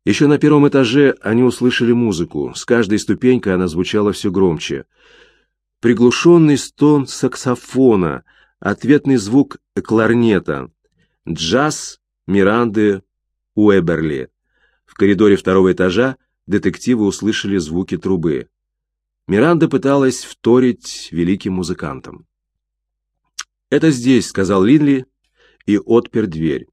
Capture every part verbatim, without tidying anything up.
Еще на первом этаже они услышали музыку. С каждой ступенькой она звучала все громче. Приглушенный стон саксофона, ответный звук кларнета, джаз Миранды Уэберли. В коридоре второго этажа детективы услышали звуки трубы. Миранда пыталась вторить великим музыкантам. «Это здесь», — сказал Линли и отпер дверь.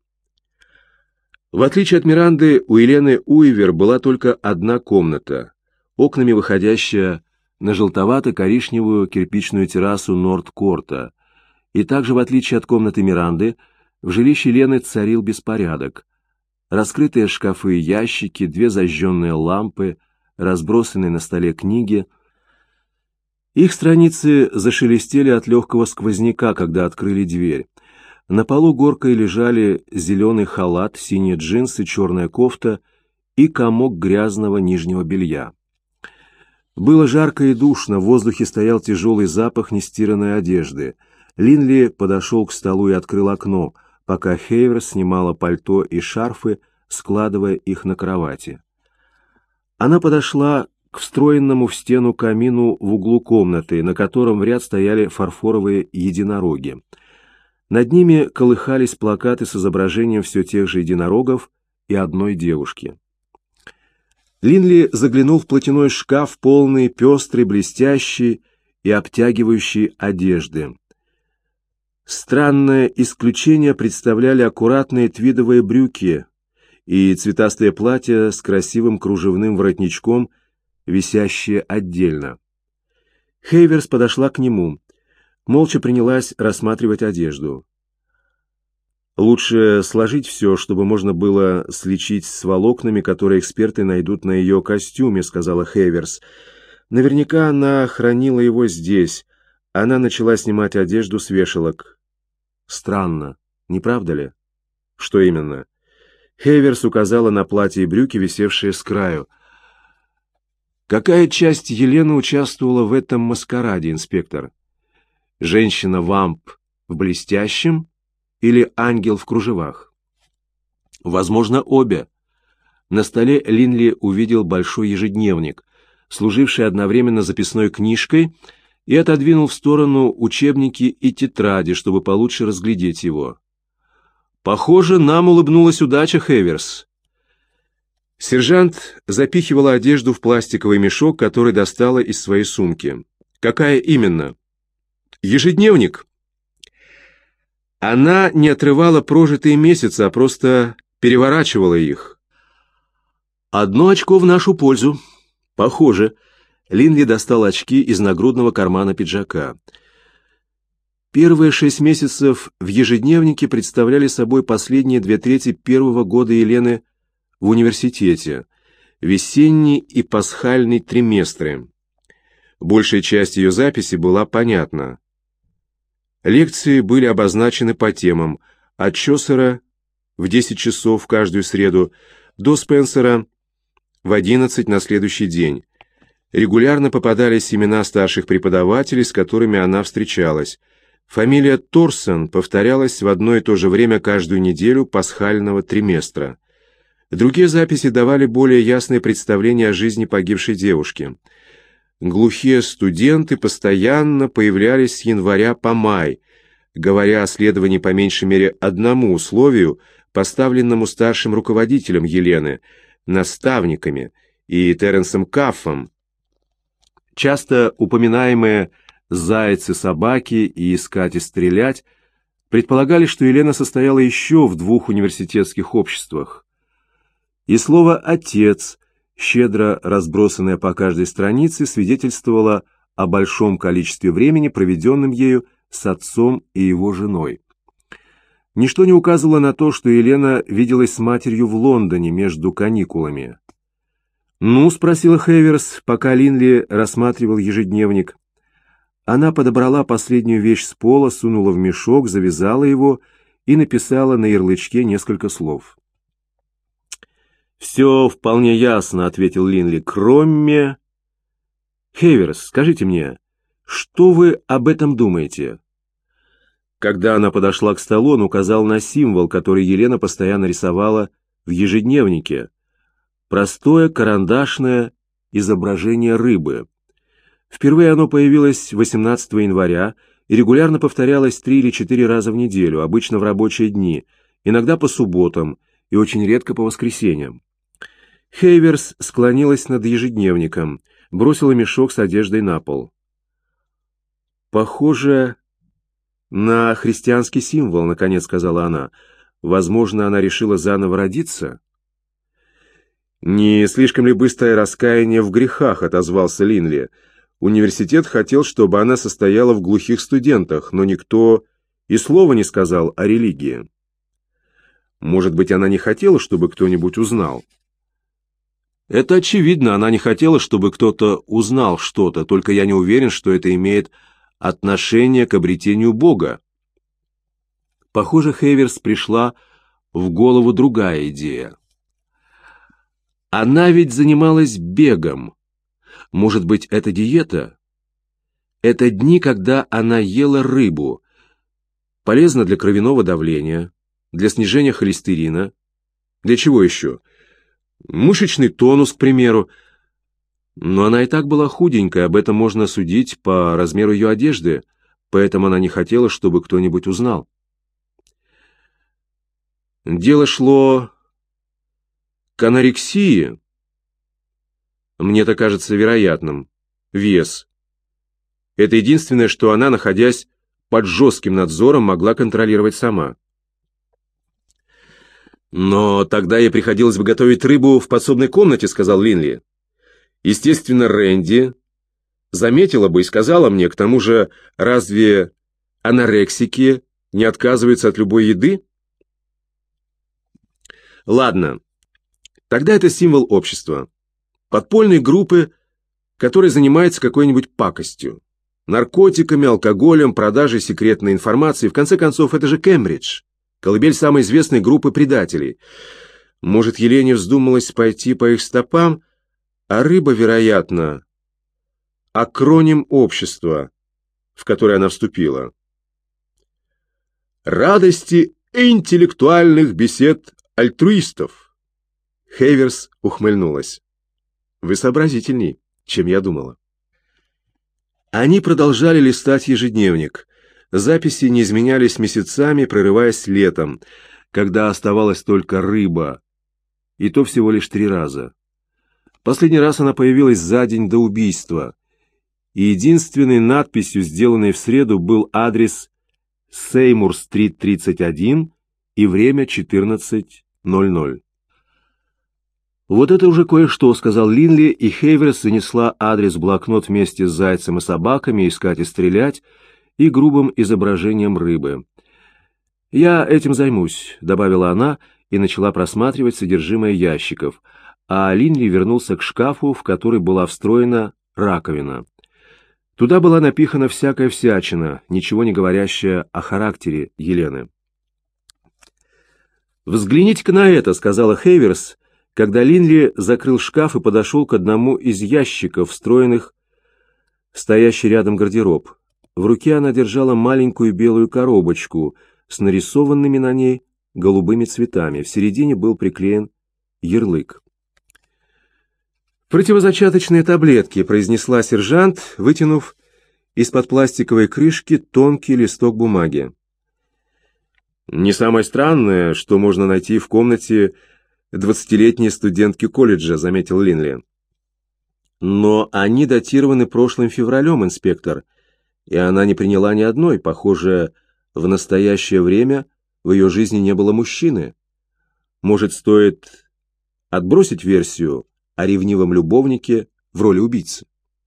В отличие от Миранды, у Елены Уивер была только одна комната, окнами выходящая на желтовато-коричневую кирпичную террасу Норд-Корта. И также, в отличие от комнаты Миранды, в жилище Лены царил беспорядок. Раскрытые шкафы и ящики, две зажженные лампы, разбросанные на столе книги. Их страницы зашелестели от легкого сквозняка, когда открыли дверь. На полу горкой лежали зеленый халат, синие джинсы, черная кофта и комок грязного нижнего белья. Было жарко и душно, в воздухе стоял тяжелый запах нестиранной одежды. Линли подошел к столу и открыл окно, пока Хейвер снимала пальто и шарфы, складывая их на кровати. Она подошла к встроенному в стену камину в углу комнаты, на котором в ряд стояли фарфоровые единороги. Над ними колыхались плакаты с изображением все тех же единорогов и одной девушки. Линли заглянул в платяной шкаф, полный пестрой, блестящей и обтягивающей одежды. Странное исключение представляли аккуратные твидовые брюки и цветастое платье с красивым кружевным воротничком, висящее отдельно. Хейверс подошла к нему, молча принялась рассматривать одежду. «Лучше сложить все, чтобы можно было сличить с волокнами, которые эксперты найдут на ее костюме», — сказала Хейверс. «Наверняка она хранила его здесь». Она начала снимать одежду с вешалок. «Странно, не правда ли?» «Что именно?» Хейверс указала на платье и брюки, висевшие с краю. «Какая часть Елены участвовала в этом маскараде, инспектор? Женщина-вамп в блестящем или ангел в кружевах?» «Возможно, обе». На столе Линли увидел большой ежедневник, служивший одновременно записной книжкой, и отодвинул в сторону учебники и тетради, чтобы получше разглядеть его. «Похоже, нам улыбнулась удача, Хейверс». Сержант запихивала одежду в пластиковый мешок, который достала из своей сумки. «Какая именно?» «Ежедневник». Она не отрывала прожитые месяцы, а просто переворачивала их. «Одно очко в нашу пользу. Похоже». Линли достал очки из нагрудного кармана пиджака. Первые шесть месяцев в ежедневнике представляли собой последние две трети первого года Елены в университете, весенний и пасхальный триместры. Большая часть ее записи была понятна. Лекции были обозначены по темам: от Чосера в десять часов каждую среду до Спенсера в одиннадцать на следующий день. Регулярно попадались имена старших преподавателей, с которыми она встречалась. Фамилия Торсон повторялась в одно и то же время каждую неделю пасхального триместра. Другие записи давали более ясное представление о жизни погибшей девушки. Глухие студенты постоянно появлялись с января по май, говоря о следовании по меньшей мере одному условию, поставленному старшим руководителем Елены, наставниками и Теренсом Каффом. Часто упоминаемые «зайцы, собаки» и «искать и стрелять» предполагали, что Елена состояла еще в двух университетских обществах. И слово «отец», щедро разбросанное по каждой странице, свидетельствовало о большом количестве времени, проведенном ею с отцом и его женой. Ничто не указывало на то, что Елена виделась с матерью в Лондоне между каникулами. «Ну?» — спросила Хейверс, пока Линли рассматривал ежедневник. Она подобрала последнюю вещь с пола, сунула в мешок, завязала его и написала на ярлычке несколько слов. «Все вполне ясно», — ответил Линли, — «кроме...» «Хейверс, скажите мне, что вы об этом думаете?» Когда она подошла к столу, он указал на символ, который Елена постоянно рисовала в ежедневнике. простое карандашное изображение рыбы. Впервые оно появилось восемнадцатого января и регулярно повторялось три или четыре раза в неделю, обычно в рабочие дни, иногда по субботам и очень редко по воскресеньям. Хейверс склонилась над ежедневником, бросила мешок с одеждой на пол. «Похоже на христианский символ», — наконец сказала она. «Возможно, она решила заново родиться?» «Не слишком ли быстрое раскаяние в грехах?» — отозвался Линли. «Университет хотел, чтобы она состояла в глухих студентах, но никто и слова не сказал о религии. Может быть, она не хотела, чтобы кто-нибудь узнал?» «Это очевидно, она не хотела, чтобы кто-то узнал что-то, только я не уверен, что это имеет отношение к обретению Бога». Похоже, Хейверс пришла в голову другая идея. Она ведь занималась бегом. Может быть, это диета? Это дни, когда она ела рыбу. Полезно для кровяного давления, для снижения холестерина. Для чего еще? Мышечный тонус, к примеру. Но она и так была худенькая, об этом можно судить по размеру ее одежды, поэтому она не хотела, чтобы кто-нибудь узнал. Дело шло к анорексии. Мне-то кажется вероятным. Вес. Это единственное, что она, находясь под жестким надзором, могла контролировать сама. «Но тогда ей приходилось бы готовить рыбу в подсобной комнате», — сказал Линли. «Естественно, Рэнди заметила бы и сказала мне, к тому же, разве анорексики не отказываются от любой еды?» «Ладно, тогда это символ общества. Подпольной группы, которая занимается какой-нибудь пакостью. Наркотиками, алкоголем, продажей секретной информации. В конце концов, это же Кембридж. Колыбель самой известной группы предателей. Может, Елене вздумалось пойти по их стопам, а рыба, вероятно, акроним общества, в которое она вступила. Радости интеллектуальных бесед альтруистов. Хейверс ухмыльнулась. Вы сообразительней, чем я думала. Они продолжали листать ежедневник. Записи не изменялись месяцами, прерываясь летом, когда оставалась только рыба, и то всего лишь три раза. Последний раз она появилась за день до убийства, и единственной надписью, сделанной в среду, был адрес Сеймур-стрит тридцать один и время четырнадцать ноль ноль. «Вот это уже кое-что», — сказал Линли, и Хейверс занесла адрес в блокнот вместе с зайцем и собаками, искать и стрелять, и грубым изображением рыбы. «Я этим займусь», — добавила она и начала просматривать содержимое ящиков, а Линли вернулся к шкафу, в который была встроена раковина. Туда была напихана всякая всячина, ничего не говорящая о характере Елены. «Взгляните-ка на это», — сказала Хейверс, когда Линли закрыл шкаф и подошел к одному из ящиков, встроенных в стоящий рядом гардероб. В руке она держала маленькую белую коробочку с нарисованными на ней голубыми цветами. В середине был приклеен ярлык. «Противозачаточные таблетки», — произнесла сержант, вытянув из-под пластиковой крышки тонкий листок бумаги. «Не самое странное, что можно найти в комнате двадцатилетней студентки колледжа», — заметил Линли. «Но они датированы прошлым февралем, инспектор, и она не приняла ни одной. Похоже, в настоящее время в ее жизни не было мужчины. Может, стоит отбросить версию о ревнивом любовнике в роли убийцы?»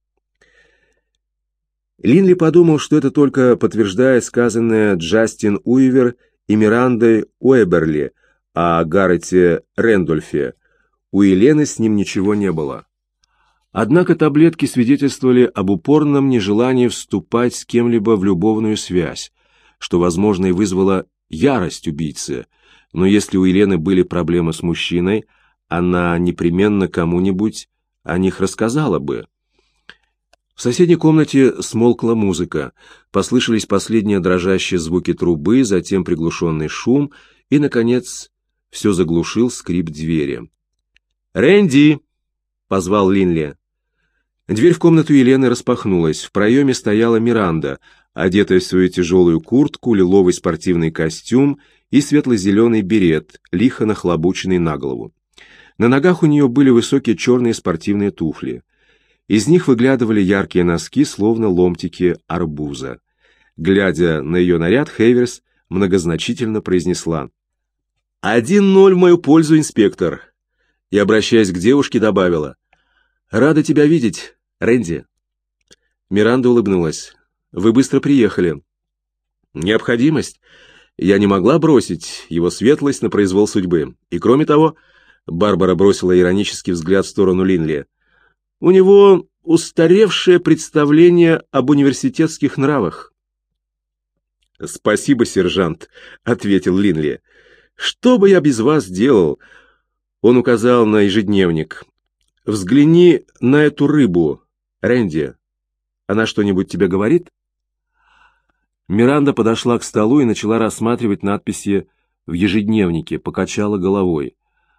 Линли подумал, что это только подтверждает сказанное Джастин Уивер и Мирандой Уэберли о Гаррете Рэндольфе. У Елены с ним ничего не было. Однако таблетки свидетельствовали об упорном нежелании вступать с кем-либо в любовную связь, что, возможно, и вызвало ярость убийцы. Но если у Елены были проблемы с мужчиной, она непременно кому-нибудь о них рассказала бы. В соседней комнате смолкла музыка, послышались последние дрожащие звуки трубы, затем приглушенный шум, и, наконец, все заглушил скрип двери. «Рэнди!» — позвал Линли. Дверь в комнату Елены распахнулась. В проеме стояла Миранда, одетая в свою тяжелую куртку, лиловый спортивный костюм и светло-зеленый берет, лихо нахлобученный на голову. На ногах у нее были высокие черные спортивные туфли. Из них выглядывали яркие носки, словно ломтики арбуза. Глядя на ее наряд, Хейверс многозначительно произнесла: «Один ноль в мою пользу, инспектор!» И, обращаясь к девушке, добавила: «Рада тебя видеть, Рэнди». Миранда улыбнулась. «Вы быстро приехали». «Необходимость. Я не могла бросить его светлость на произвол судьбы. И кроме того...» Барбара бросила иронический взгляд в сторону Линли. «У него устаревшее представление об университетских нравах». «Спасибо, сержант», — ответил Линли. «Что бы я без вас делал?» Он указал на ежедневник. «Взгляни на эту рыбу, Рэнди. Она что-нибудь тебе говорит?» Миранда подошла к столу и начала рассматривать надписи в ежедневнике, покачала головой.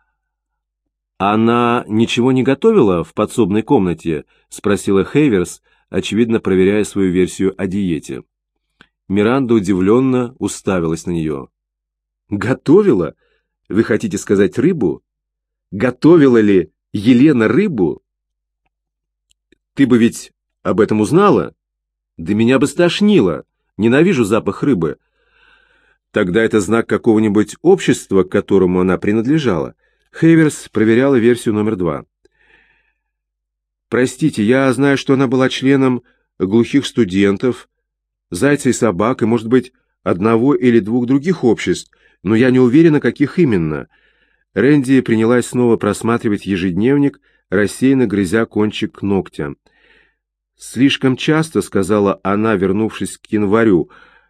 «Она ничего не готовила в подсобной комнате?» — спросила Хейверс, очевидно проверяя свою версию о диете. Миранда удивленно уставилась на нее. «Готовила? Вы хотите сказать рыбу? Готовила ли Елена рыбу? Ты бы ведь об этом узнала? Да меня бы стошнило. Ненавижу запах рыбы. Тогда это знак какого-нибудь общества, к которому она принадлежала». Хейверс проверяла версию номер два. «Простите, я знаю, что она была членом глухих студентов, зайца и собак, и, может быть, одного или двух других обществ, но я не уверена, каких именно». Рэнди принялась снова просматривать ежедневник, рассеянно грызя кончик ногтя. «Слишком часто», — сказала она, вернувшись к январю,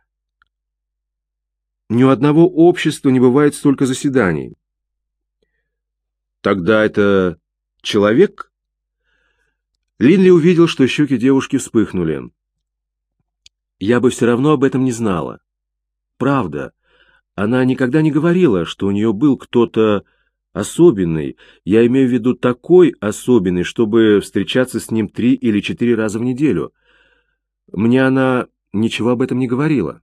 — «ни у одного общества не бывает столько заседаний». «Тогда это человек?» Линли увидел, что щеки девушки вспыхнули. «Я бы все равно об этом не знала. Правда. Она никогда не говорила, что у нее был кто-то особенный. Я имею в виду такой особенный, чтобы встречаться с ним три или четыре раза в неделю. Мне она ничего об этом не говорила».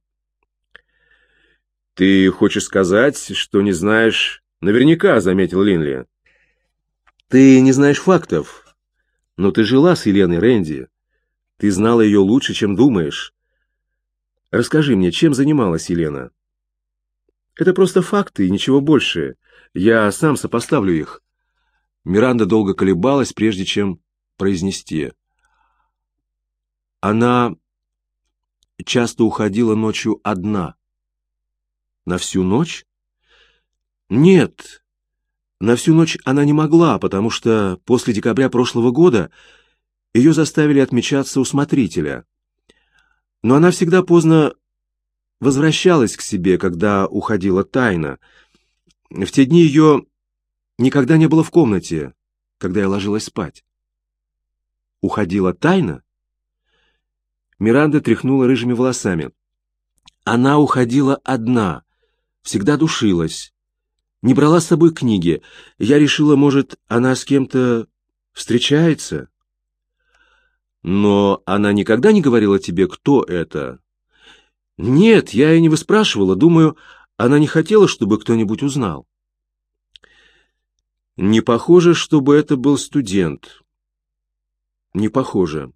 «Ты хочешь сказать, что не знаешь наверняка», — заметил Линли. «Ты не знаешь фактов. Но ты жила с Еленой, Рэнди. Ты знала ее лучше, чем думаешь. Расскажи мне, чем занималась Елена?» «Это просто факты и ничего больше. Я сам сопоставлю их». Миранда долго колебалась, прежде чем произнести. «Она часто уходила ночью одна». «На всю ночь?» «Нет, на всю ночь она не могла, потому что после декабря прошлого года ее заставили отмечаться у смотрителя. Но она всегда поздно возвращалась к себе, когда уходила тайно. В те дни ее никогда не было в комнате, когда я ложилась спать». «Уходила тайно?» Миранда тряхнула рыжими волосами. «Она уходила одна, всегда душилась, не брала с собой книги. Я решила, может, она с кем-то встречается». «Но она никогда не говорила тебе, кто это?» «Нет, я и не выспрашивала. Думаю, она не хотела, чтобы кто-нибудь узнал». «Не похоже, чтобы это был студент». «Не похоже».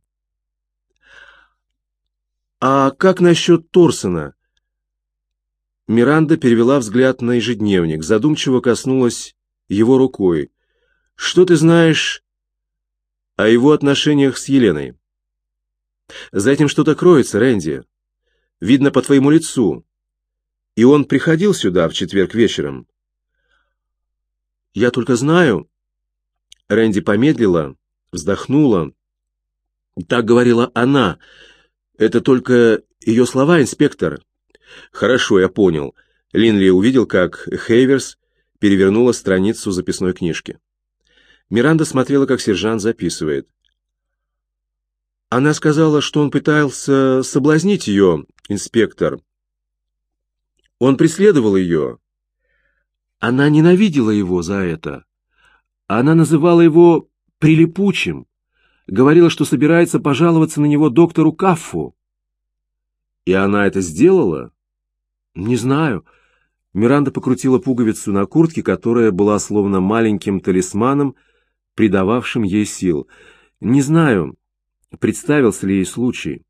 «А как насчет Торсона?» Миранда перевела взгляд на ежедневник, задумчиво коснулась его рукой. «Что ты знаешь о его отношениях с Еленой?» «За этим что-то кроется, Рэнди. Видно по твоему лицу. И он приходил сюда в четверг вечером». «Я только знаю...» Рэнди помедлила, вздохнула. «Так говорила она. Это только ее слова, инспектор». «Хорошо, я понял». Линли увидел, как Хейверс перевернула страницу записной книжки. Миранда смотрела, как сержант записывает. «Она сказала, что он пытался соблазнить ее, инспектор. Он преследовал ее. Она ненавидела его за это. Она называла его прилипучим, говорила, что собирается пожаловаться на него доктору Каффу. И она это сделала? Не знаю. Миранда покрутила пуговицу на куртке, которая была словно маленьким талисманом, придававшим ей сил. Не знаю, представился ли ей случай.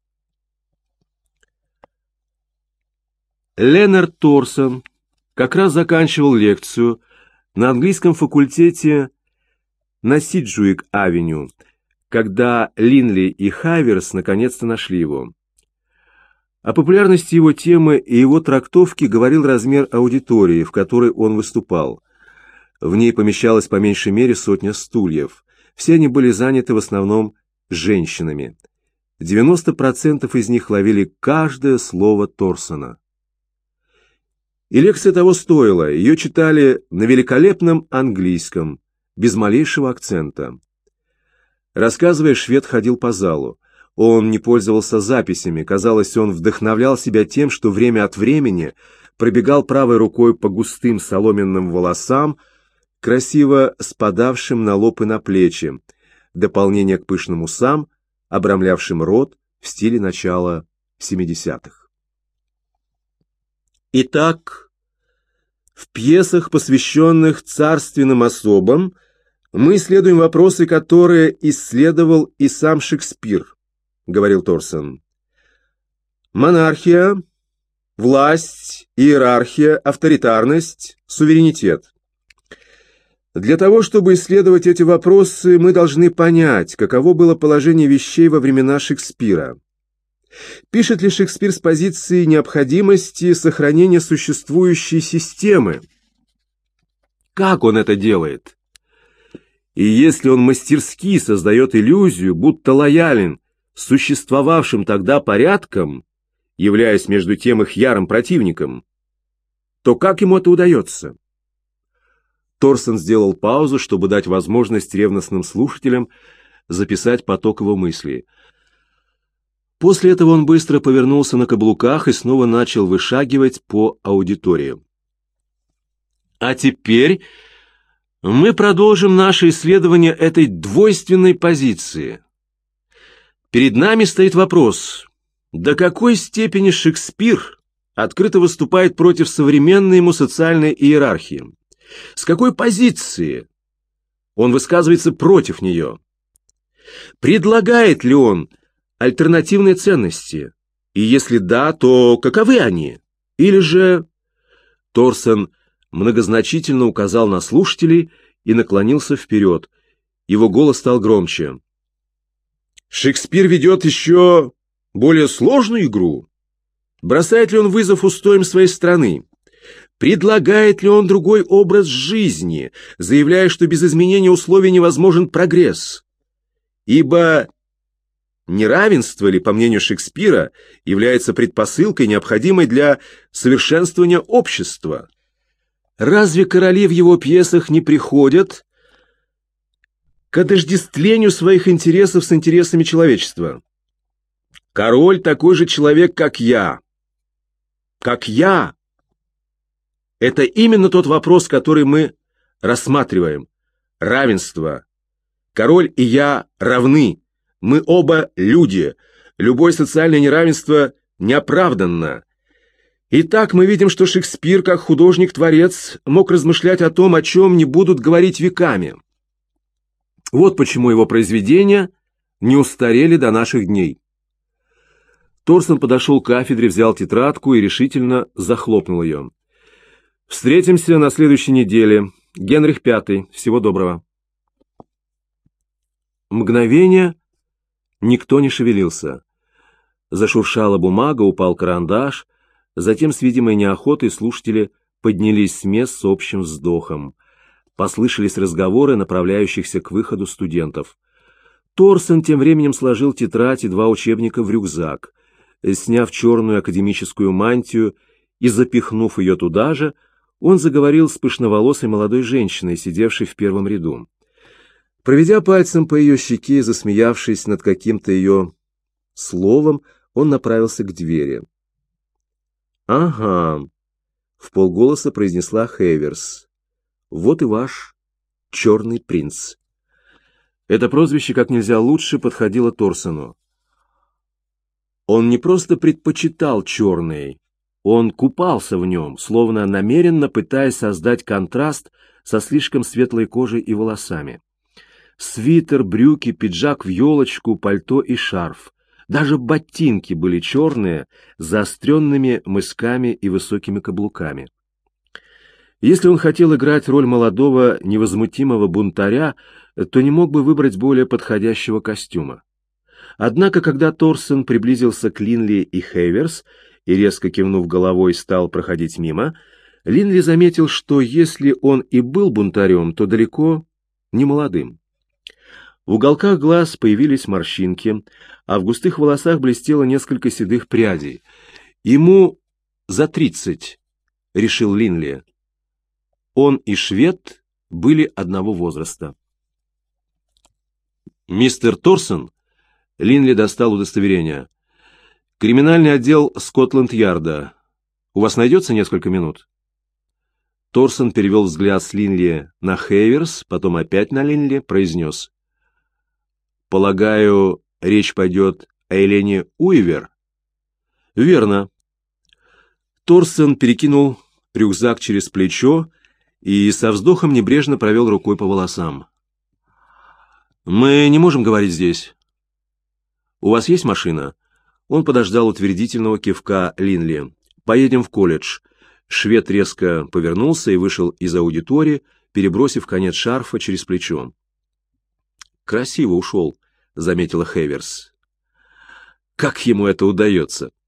Ленард Торсон как раз заканчивал лекцию на английском факультете на Сиджуик-авеню, когда Линли и Хайверс наконец-то нашли его. О популярности его темы и его трактовки говорил размер аудитории, в которой он выступал. В ней помещалось по меньшей мере сотня стульев. Все они были заняты в основном женщинами. девяносто процентов из них ловили каждое слово Торсона. И лекция того стоила, ее читали на великолепном английском, без малейшего акцента. Рассказывая, швед ходил по залу. Он не пользовался записями, казалось, он вдохновлял себя тем, что время от времени пробегал правой рукой по густым соломенным волосам, красиво спадавшим на лоб и на плечи, дополнение к пышным усам, обрамлявшим рот в стиле начала семидесятых. Итак, в пьесах, посвященных царственным особам, мы исследуем вопросы, которые исследовал и сам Шекспир, говорил Торсон. Монархия, власть, иерархия, авторитарность, суверенитет. Для того, чтобы исследовать эти вопросы, мы должны понять, каково было положение вещей во времена Шекспира. Пишет ли Шекспир с позиции необходимости сохранения существующей системы? Как он это делает? И если он мастерски создает иллюзию, будто лоялен существовавшим тогда порядком, являясь между тем их ярым противником, то как ему это удается? Торсон сделал паузу, чтобы дать возможность ревностным слушателям записать поток его мыслей. После этого он быстро повернулся на каблуках и снова начал вышагивать по аудитории. А теперь мы продолжим наше исследование этой двойственной позиции. Перед нами стоит вопрос, до какой степени Шекспир открыто выступает против современной ему социальной иерархии? С какой позиции он высказывается против нее? Предлагает ли он альтернативные ценности? И если да, то каковы они? Или же... Торсон многозначительно указал на слушателей и наклонился вперед. Его голос стал громче. Шекспир ведет еще более сложную игру? Бросает ли он вызов устоям своей страны? Предлагает ли он другой образ жизни, заявляя, что без изменения условий невозможен прогресс? Ибо неравенство ли, по мнению Шекспира, является предпосылкой, необходимой для совершенствования общества? Разве короли в его пьесах не приходят к отождествлению своих интересов с интересами человечества? Король такой же человек, как я. Как я. Это именно тот вопрос, который мы рассматриваем. Равенство. Король и я равны. Мы оба люди. Любое социальное неравенство неоправданно. Итак, мы видим, что Шекспир, как художник-творец, мог размышлять о том, о чем не будут говорить веками. Вот почему его произведения не устарели до наших дней. Торсон подошел к кафедре, взял тетрадку и решительно захлопнул ее. «Встретимся на следующей неделе. Генрих Пятый. Всего доброго». Мгновение никто не шевелился. Зашуршала бумага, упал карандаш. Затем с видимой неохотой слушатели поднялись с мест с общим вздохом. Послышались разговоры направляющихся к выходу студентов. Торсон тем временем сложил тетрадь и два учебника в рюкзак. Сняв черную академическую мантию и запихнув ее туда же, он заговорил с пышноволосой молодой женщиной, сидевшей в первом ряду. Проведя пальцем по ее щеке и засмеявшись над каким-то ее словом, он направился к двери. «Ага», — вполголоса произнесла Хейверс. «Вот и ваш «Черный принц». Это прозвище как нельзя лучше подходило Торсону. Он не просто предпочитал черный, он купался в нем, словно намеренно пытаясь создать контраст со слишком светлой кожей и волосами. Свитер, брюки, пиджак в елочку, пальто и шарф. Даже ботинки были черные, с заостренными мысками и высокими каблуками. Если он хотел играть роль молодого, невозмутимого бунтаря, то не мог бы выбрать более подходящего костюма. Однако, когда Торсон приблизился к Линли и Хейверс и, резко кивнув головой, стал проходить мимо, Линли заметил, что если он и был бунтарем, то далеко не молодым. В уголках глаз появились морщинки, а в густых волосах блестело несколько седых прядей. Ему за тридцать, решил Линли. Он и швед были одного возраста. «Мистер Торсон?» Линли достал удостоверение. «Криминальный отдел Скотланд-Ярда. У вас найдется несколько минут?» Торсон перевел взгляд с Линли на Хейверс, потом опять на Линли, произнес. «Полагаю, речь пойдет о Елене Уивер?» «Верно». Торсон перекинул рюкзак через плечо и со вздохом небрежно провел рукой по волосам. «Мы не можем говорить здесь. У вас есть машина?» Он подождал утвердительного кивка Линли. «Поедем в колледж». Швед резко повернулся и вышел из аудитории, перебросив конец шарфа через плечо. «Красиво ушел», — заметила Хейверс. «Как ему это удается?»